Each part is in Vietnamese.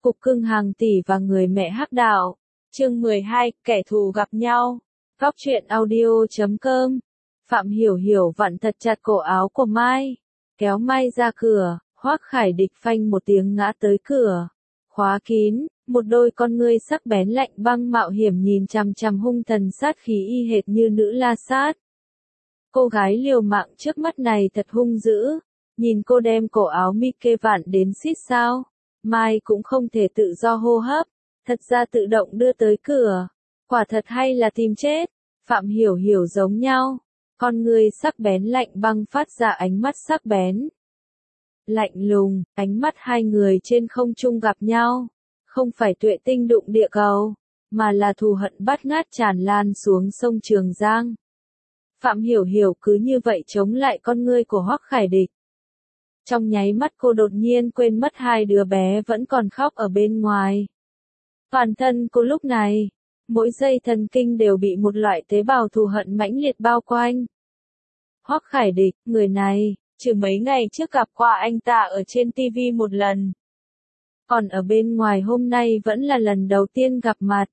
Cục cưng hàng tỷ và người mẹ hắc đạo. Chương 12, kẻ thù gặp nhau. Góc truyện audio.com. Phạm Hiểu Hiểu vặn thật chặt cổ áo của Mai, kéo Mai ra cửa. Hoắc Khải Địch phanh một tiếng ngã tới cửa, khóa kín, một đôi con ngươi sắc bén lạnh băng mạo hiểm nhìn chằm chằm hung thần sát khí y hệt như nữ la sát. Cô gái liều mạng trước mắt này thật hung dữ, nhìn cô đem cổ áo Mickey vặn đến xít sao. Mai cũng không thể tự do hô hấp, thật ra tự động đưa tới cửa. Quả thật hay là tìm chết? Phạm Hiểu Hiểu giống nhau, con người sắc bén lạnh băng phát ra ánh mắt sắc bén. Lạnh lùng, ánh mắt hai người trên không trung gặp nhau, không phải tuệ tinh đụng địa cầu, mà là thù hận bát ngát tràn lan xuống sông Trường Giang. Phạm Hiểu Hiểu cứ như vậy chống lại con ngươi của Hoắc Khải Địch. Trong nháy mắt cô đột nhiên quên mất hai đứa bé vẫn còn khóc ở bên ngoài. Toàn thân cô lúc này, mỗi giây thần kinh đều bị một loại tế bào thù hận mãnh liệt bao quanh. Hoắc Khải Địch, người này, trừ mấy ngày trước gặp qua anh ta ở trên TV một lần. Còn ở bên ngoài hôm nay vẫn là lần đầu tiên gặp mặt.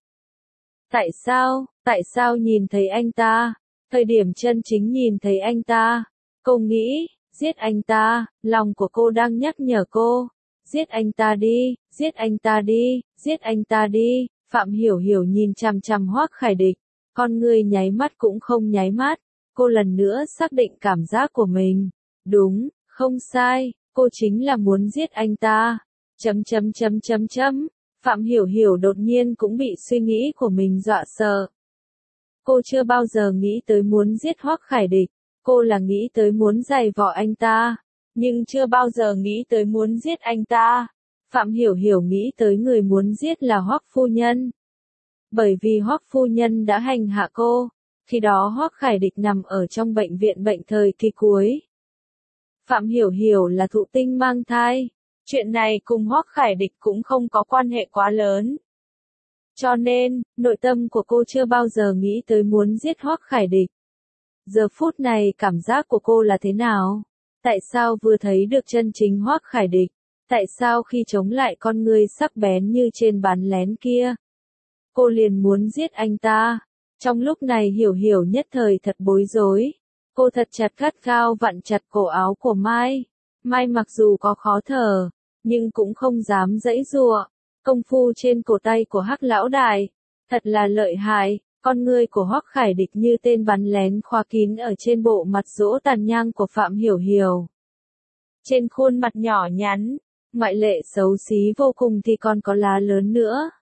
Tại sao nhìn thấy anh ta, thời điểm chân chính nhìn thấy anh ta, cô nghĩ, giết anh ta, lòng của cô đang nhắc nhở cô, giết anh ta đi, giết anh ta đi, giết anh ta đi. Phạm Hiểu Hiểu nhìn chằm chằm Hoắc Khải Địch, con người nháy mắt cũng không nháy mắt, cô lần nữa xác định cảm giác của mình. Đúng, không sai, cô chính là muốn giết anh ta. Phạm Hiểu Hiểu đột nhiên cũng bị suy nghĩ của mình dọa sợ. Cô chưa bao giờ nghĩ tới muốn giết Hoắc Khải Địch, cô là nghĩ tới muốn giày vò anh ta, nhưng chưa bao giờ nghĩ tới muốn giết anh ta. Phạm Hiểu Hiểu nghĩ tới người muốn giết là Hoắc phu nhân. Bởi vì Hoắc phu nhân đã hành hạ cô, khi đó Hoắc Khải Địch nằm ở trong bệnh viện bệnh thời kỳ cuối. Phạm Hiểu Hiểu là thụ tinh mang thai, chuyện này cùng Hoắc Khải Địch cũng không có quan hệ quá lớn. Cho nên, nội tâm của cô chưa bao giờ nghĩ tới muốn giết Hoắc Khải Địch. Giờ phút này cảm giác của cô là thế nào? Tại sao vừa thấy được chân chính Hoắc Khải Địch? Tại sao khi chống lại con người sắc bén như trên bắn lén kia, cô liền muốn giết anh ta? Trong lúc này Hiểu Hiểu nhất thời thật bối rối. Cô thật chặt gắt gao vặn chặt cổ áo của Mai. Mai mặc dù có khó thở, nhưng cũng không dám giãy giụa. Công phu trên cổ tay của Hắc lão đại, thật là lợi hại. Con ngươi của Hoắc Khải Địch như tên bắn lén khóa kín ở trên bộ mặt dỗ tàn nhang của Phạm Hiểu Hiểu. Trên khuôn mặt nhỏ nhắn, ngoại lệ xấu xí vô cùng thì còn có lá lớn nữa.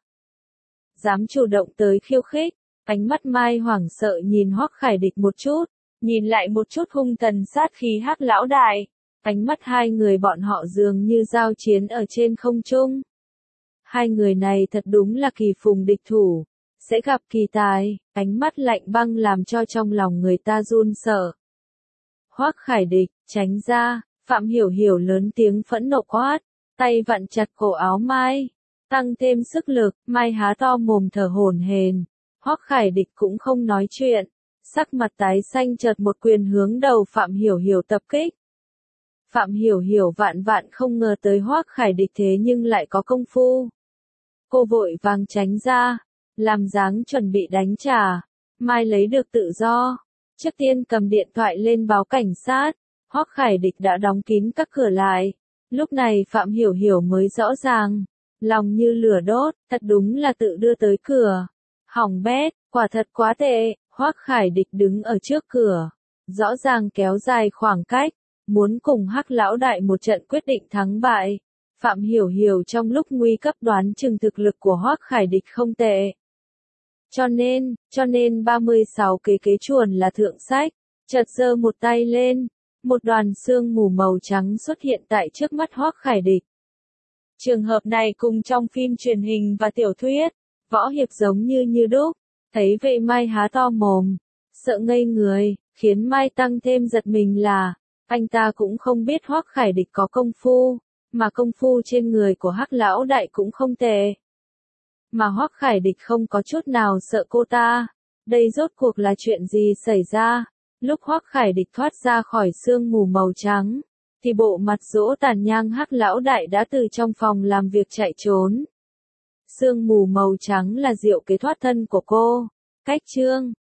Dám chủ động tới khiêu khích, ánh mắt Mai hoảng sợ nhìn Hoắc Khải Địch một chút, nhìn lại một chút hung thần sát khí Hắc lão đại, ánh mắt hai người bọn họ dường như giao chiến ở trên không trung. Hai người này thật đúng là kỳ phùng địch thủ, sẽ gặp kỳ tài, ánh mắt lạnh băng làm cho trong lòng người ta run sợ. Hoắc Khải Địch, tránh ra, Phạm Hiểu Hiểu lớn tiếng phẫn nộ quát, tay vặn chặt cổ áo Mai, tăng thêm sức lực. Mai há to mồm thở hổn hển. Hoắc Khải Địch cũng không nói chuyện, sắc mặt tái xanh chợt một quyền hướng đầu Phạm Hiểu Hiểu tập kích. Phạm Hiểu Hiểu vạn không ngờ tới Hoắc Khải Địch thế nhưng lại có công phu. Cô vội vàng tránh ra, làm dáng chuẩn bị đánh trả. Mai lấy được tự do, trước tiên cầm điện thoại lên báo cảnh sát. Hoắc Khải Địch đã đóng kín các cửa lại. Lúc này Phạm Hiểu Hiểu mới rõ ràng, lòng như lửa đốt, thật đúng là tự đưa tới cửa. Hỏng bét, quả thật quá tệ. Hoắc Khải Địch đứng ở trước cửa, rõ ràng kéo dài khoảng cách, muốn cùng Hắc lão đại một trận quyết định thắng bại. Phạm Hiểu Hiểu trong lúc nguy cấp đoán chừng thực lực của Hoắc Khải Địch không tệ. Cho nên 36 kế chuồn là thượng sách. Chợt giơ một tay lên, một đoàn sương mù màu trắng xuất hiện tại trước mắt Hoắc Khải Địch. Trường hợp này cùng trong phim truyền hình và tiểu thuyết, võ hiệp giống như đúc. Thấy vậy Mai há to mồm, sợ ngây người, khiến Mai tăng thêm giật mình là, anh ta cũng không biết Hoắc Khải Địch có công phu, mà công phu trên người của Hắc lão đại cũng không tệ. Mà Hoắc Khải Địch không có chút nào sợ cô ta. Đây rốt cuộc là chuyện gì xảy ra? Lúc Hoắc Khải Địch thoát ra khỏi sương mù màu trắng, thì bộ mặt dỗ tàn nhang Hắc lão đại đã từ trong phòng làm việc chạy trốn. Sương mù màu trắng là diệu kế thoát thân của cô. Cách chương